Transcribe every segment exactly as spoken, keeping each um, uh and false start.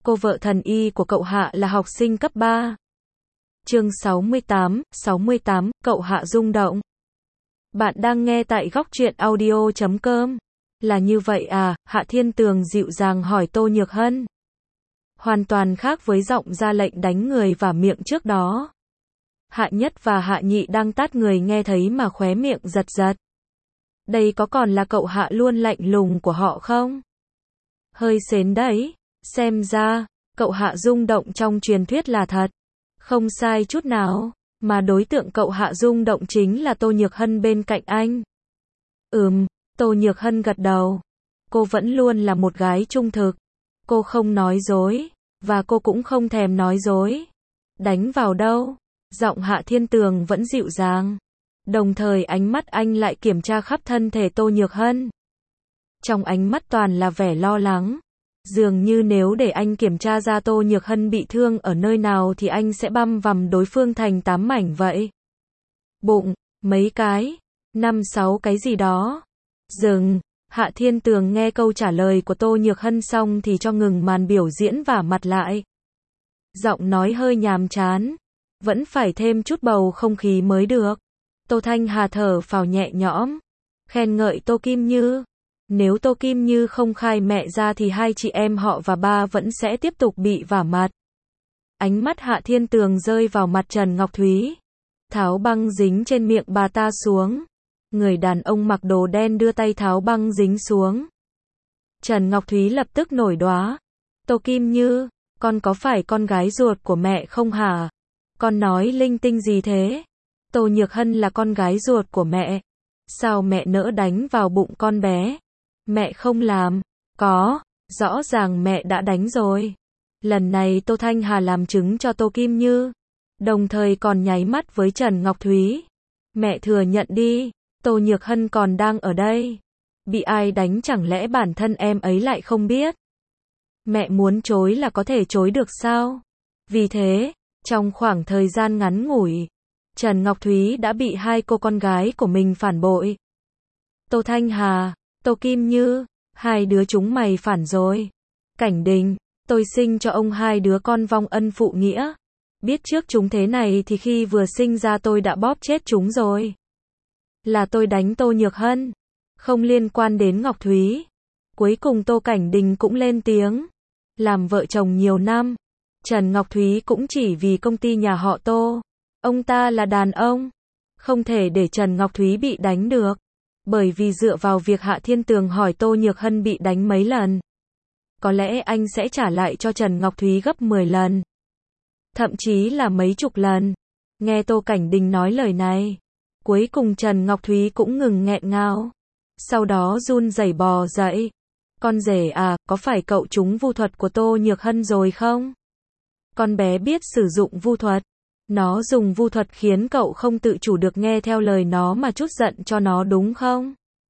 cô vợ thần y của cậu Hạ là học sinh cấp ba. Chương sáu mươi tám, sáu mươi tám, cậu Hạ rung động. Bạn đang nghe tại góc truyện audio chấm com. Là như vậy à, Hạ Thiên Tường dịu dàng hỏi Tô Nhược Hân. Hoàn toàn khác với giọng ra lệnh đánh người và miệng trước đó. Hạ Nhất và Hạ Nhị đang tát người nghe thấy mà khóe miệng giật giật. Đây có còn là cậu Hạ luôn lạnh lùng của họ không? Hơi sến đấy, xem ra, cậu Hạ rung động trong truyền thuyết là thật. Không sai chút nào, mà đối tượng cậu Hạ rung động chính là Tô Nhược Hân bên cạnh anh. Ừm, Tô Nhược Hân gật đầu. Cô vẫn luôn là một gái trung thực. Cô không nói dối, và cô cũng không thèm nói dối. Đánh vào đâu? Giọng Hạ Thiên Tường vẫn dịu dàng. Đồng thời ánh mắt anh lại kiểm tra khắp thân thể Tô Nhược Hân. Trong ánh mắt toàn là vẻ lo lắng. Dường như nếu để anh kiểm tra ra Tô Nhược Hân bị thương ở nơi nào thì anh sẽ băm vằm đối phương thành tám mảnh vậy. Bụng, mấy cái, năm sáu cái gì đó. Dừng, Hạ Thiên Tường nghe câu trả lời của Tô Nhược Hân xong thì cho ngừng màn biểu diễn và mặt lại. Giọng nói hơi nhàm chán. Vẫn phải thêm chút bầu không khí mới được. Tô Thanh Hà thở phào nhẹ nhõm. Khen ngợi Tô Kim Như. Nếu Tô Kim Như không khai mẹ ra thì hai chị em họ và ba vẫn sẽ tiếp tục bị vả mặt. Ánh mắt Hạ Thiên Tường rơi vào mặt Trần Ngọc Thúy. Tháo băng dính trên miệng bà ta xuống. Người đàn ông mặc đồ đen đưa tay tháo băng dính xuống. Trần Ngọc Thúy lập tức nổi đoá. Tô Kim Như, con có phải con gái ruột của mẹ không hả? Con nói linh tinh gì thế? Tô Nhược Hân là con gái ruột của mẹ. Sao mẹ nỡ đánh vào bụng con bé? Mẹ không làm. Có, rõ ràng mẹ đã đánh rồi. Lần này Tô Thanh Hà làm chứng cho Tô Kim Như. Đồng thời còn nháy mắt với Trần Ngọc Thúy. Mẹ thừa nhận đi, Tô Nhược Hân còn đang ở đây. Bị ai đánh chẳng lẽ bản thân em ấy lại không biết? Mẹ muốn chối là có thể chối được sao? Vì thế, trong khoảng thời gian ngắn ngủi, Trần Ngọc Thúy đã bị hai cô con gái của mình phản bội. Tô Thanh Hà, Tô Kim Như, hai đứa chúng mày phản rồi. Cảnh Đình, tôi sinh cho ông hai đứa con vong ân phụ nghĩa. Biết trước chúng thế này thì khi vừa sinh ra tôi đã bóp chết chúng rồi. Là tôi đánh Tô Nhược Hân, không liên quan đến Ngọc Thúy. Cuối cùng Tô Cảnh Đình cũng lên tiếng. Làm vợ chồng nhiều năm, Trần Ngọc Thúy cũng chỉ vì công ty nhà họ Tô. Ông ta là đàn ông, không thể để Trần Ngọc Thúy bị đánh được. Bởi vì dựa vào việc Hạ Thiên Tường hỏi Tô Nhược Hân bị đánh mấy lần, có lẽ anh sẽ trả lại cho Trần Ngọc Thúy gấp mười lần. Thậm chí là mấy chục lần. Nghe Tô Cảnh Đình nói lời này, cuối cùng Trần Ngọc Thúy cũng ngừng nghẹn ngào. Sau đó run rẩy bò dậy. Con rể à, có phải cậu trúng vu thuật của Tô Nhược Hân rồi không? Con bé biết sử dụng vu thuật. Nó dùng vu thuật khiến cậu không tự chủ được nghe theo lời nó mà trút giận cho nó đúng không?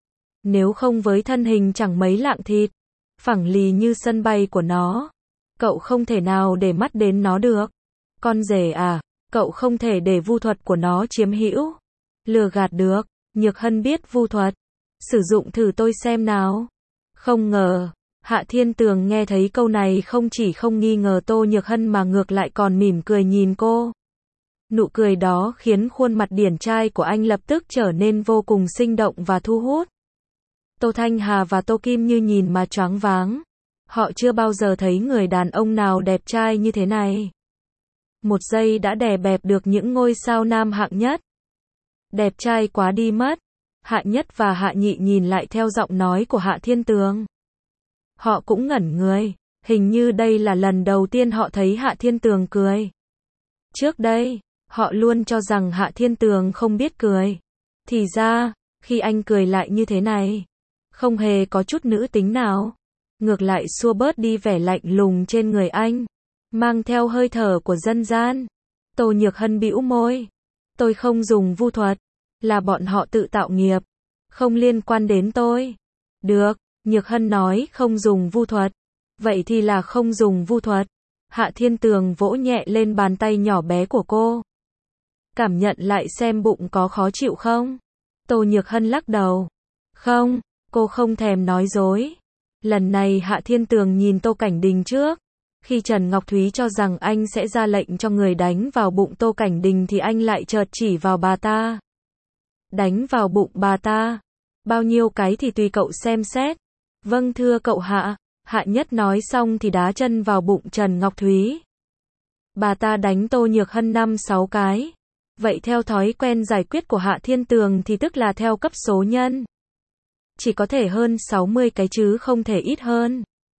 Nếu không với thân hình chẳng mấy lạng thịt, phẳng lì như sân bay của nó, cậu không thể nào để mắt đến nó được. Con rể à, cậu không thể để vu thuật của nó chiếm hữu, lừa gạt được. Nhược Hân biết vu thuật. Sử dụng thử tôi xem nào. Không ngờ, Hạ Thiên Tường nghe thấy câu này không chỉ không nghi ngờ Tô Nhược Hân mà ngược lại còn mỉm cười nhìn cô. Nụ cười đó khiến khuôn mặt điển trai của anh lập tức trở nên vô cùng sinh động và thu hút. Tô Thanh Hà và Tô Kim Như nhìn mà choáng váng. Họ chưa bao giờ thấy người đàn ông nào đẹp trai như thế này. Một giây đã đè bẹp được những ngôi sao nam hạng nhất. Đẹp trai quá đi mất. Hạ Nhất và Hạ Nhị nhìn lại theo giọng nói của Hạ Thiên Tường. Họ cũng ngẩn người, hình như đây là lần đầu tiên họ thấy Hạ Thiên Tường cười. Trước đây, họ luôn cho rằng Hạ Thiên Tường không biết cười. Thì ra, khi anh cười lại như thế này, không hề có chút nữ tính nào. Ngược lại xua bớt đi vẻ lạnh lùng trên người anh, mang theo hơi thở của dân gian. Tô Nhược Hân bĩu môi. Tôi không dùng vu thuật, là bọn họ tự tạo nghiệp, không liên quan đến tôi. Được, Nhược Hân nói không dùng vu thuật. Vậy thì là không dùng vu thuật. Hạ Thiên Tường vỗ nhẹ lên bàn tay nhỏ bé của cô. Cảm nhận lại xem bụng có khó chịu không? Tô Nhược Hân lắc đầu. Không, cô không thèm nói dối. Lần này Hạ Thiên Tường nhìn Tô Cảnh Đình trước, Khi Trần Ngọc Thúy cho rằng anh sẽ ra lệnh cho người đánh vào bụng Tô Cảnh Đình thì anh lại chợt chỉ vào bà ta. Đánh vào bụng bà ta? Bao nhiêu cái thì tùy cậu xem xét. Vâng thưa cậu Hạ. Hạ Nhất nói xong thì đá chân vào bụng Trần Ngọc Thúy. Bà ta đánh Tô Nhược Hân năm sáu cái. Vậy theo thói quen giải quyết của Hạ Thiên Tường thì tức là theo cấp số nhân. Chỉ có thể hơn sáu mươi cái chứ không thể ít hơn.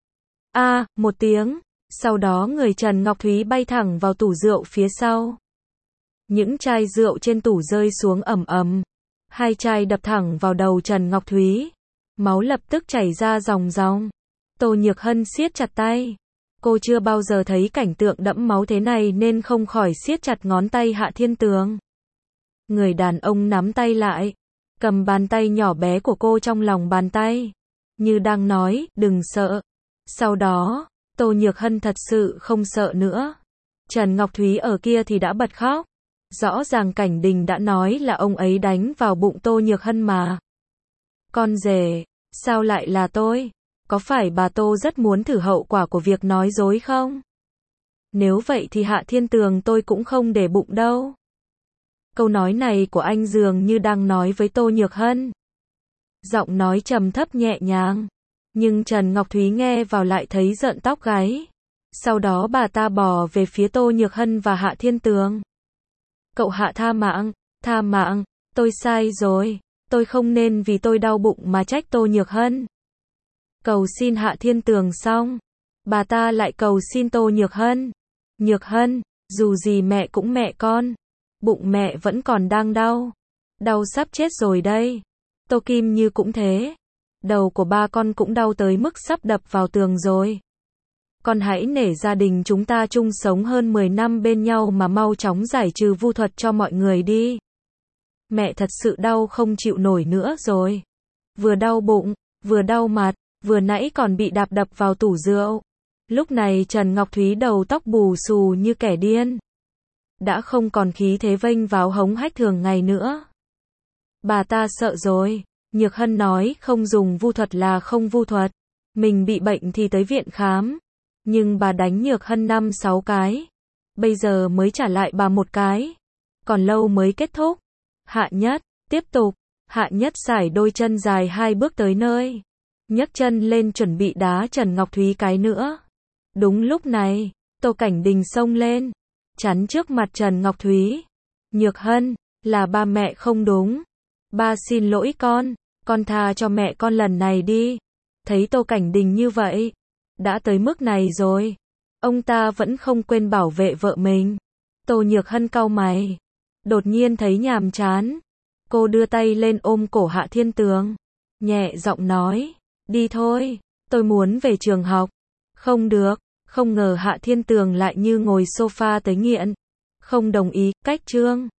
A, à, một tiếng. Sau đó người Trần Ngọc Thúy bay thẳng vào tủ rượu phía sau. Những chai rượu trên tủ rơi xuống ầm ầm. Hai chai đập thẳng vào đầu Trần Ngọc Thúy. Máu lập tức chảy ra ròng ròng. Tô Nhược Hân siết chặt tay. Cô chưa bao giờ thấy cảnh tượng đẫm máu thế này nên không khỏi siết chặt ngón tay Hạ Thiên Tường. Người đàn ông nắm tay lại, cầm bàn tay nhỏ bé của cô trong lòng bàn tay, như đang nói, đừng sợ. Sau đó, Tô Nhược Hân thật sự không sợ nữa. Trần Ngọc Thúy ở kia thì đã bật khóc. Rõ ràng Cảnh Đình đã nói là ông ấy đánh vào bụng Tô Nhược Hân mà. Con rể, sao lại là tôi? Có phải bà Tô rất muốn thử hậu quả của việc nói dối không? Nếu vậy thì Hạ Thiên Tường tôi cũng không để bụng đâu. Câu nói này của anh dường như đang nói với Tô Nhược Hân. Giọng nói trầm thấp nhẹ nhàng. Nhưng Trần Ngọc Thúy nghe vào lại thấy rợn tóc gáy. Sau đó bà ta bò về phía Tô Nhược Hân và Hạ Thiên Tường. Cậu Hạ tha mạng, tha mạng, tôi sai rồi. Tôi không nên vì tôi đau bụng mà trách Tô Nhược Hân. Cầu xin Hạ Thiên Tường xong, bà ta lại cầu xin Tô Nhược Hân. Nhược Hân, dù gì mẹ cũng mẹ con. Bụng mẹ vẫn còn đang đau. Đau sắp chết rồi đây. Tô Kim Như cũng thế. Đầu của ba con cũng đau tới mức sắp đập vào tường rồi. Con hãy nể gia đình chúng ta chung sống hơn mười năm bên nhau mà mau chóng giải trừ vu thuật cho mọi người đi. Mẹ thật sự đau không chịu nổi nữa rồi. Vừa đau bụng, vừa đau mặt, vừa nãy còn bị đạp đập vào tủ rượu. Lúc này Trần Ngọc Thúy đầu tóc bù xù như kẻ điên. Đã không còn khí thế vênh váo hống hách thường ngày nữa. Bà ta sợ rồi. Nhược Hân nói không dùng vu thuật là không vu thuật. Mình bị bệnh thì tới viện khám. Nhưng bà đánh Nhược Hân năm sáu cái. Bây giờ mới trả lại bà một cái. Còn lâu mới kết thúc. Hạ Nhất, tiếp tục. Hạ Nhất sải đôi chân dài hai bước tới nơi. Nhấc chân lên chuẩn bị đá Trần Ngọc Thúy cái nữa. Đúng lúc này, Tô Cảnh Đình xông lên. Chắn trước mặt Trần Ngọc Thúy. Nhược Hân, là ba mẹ không đúng. Ba xin lỗi con. Con tha cho mẹ con lần này đi. Thấy Tô Cảnh Đình như vậy. Đã tới mức này rồi. Ông ta vẫn không quên bảo vệ vợ mình. Tô Nhược Hân cau mày. Đột nhiên thấy nhàm chán. Cô đưa tay lên ôm cổ Hạ Thiên Tường. Nhẹ giọng nói. Đi thôi. Tôi muốn về trường học. Không được. Không ngờ Hạ Thiên Tường lại như ngồi sofa tới nghiện. Không đồng ý. Cách trương.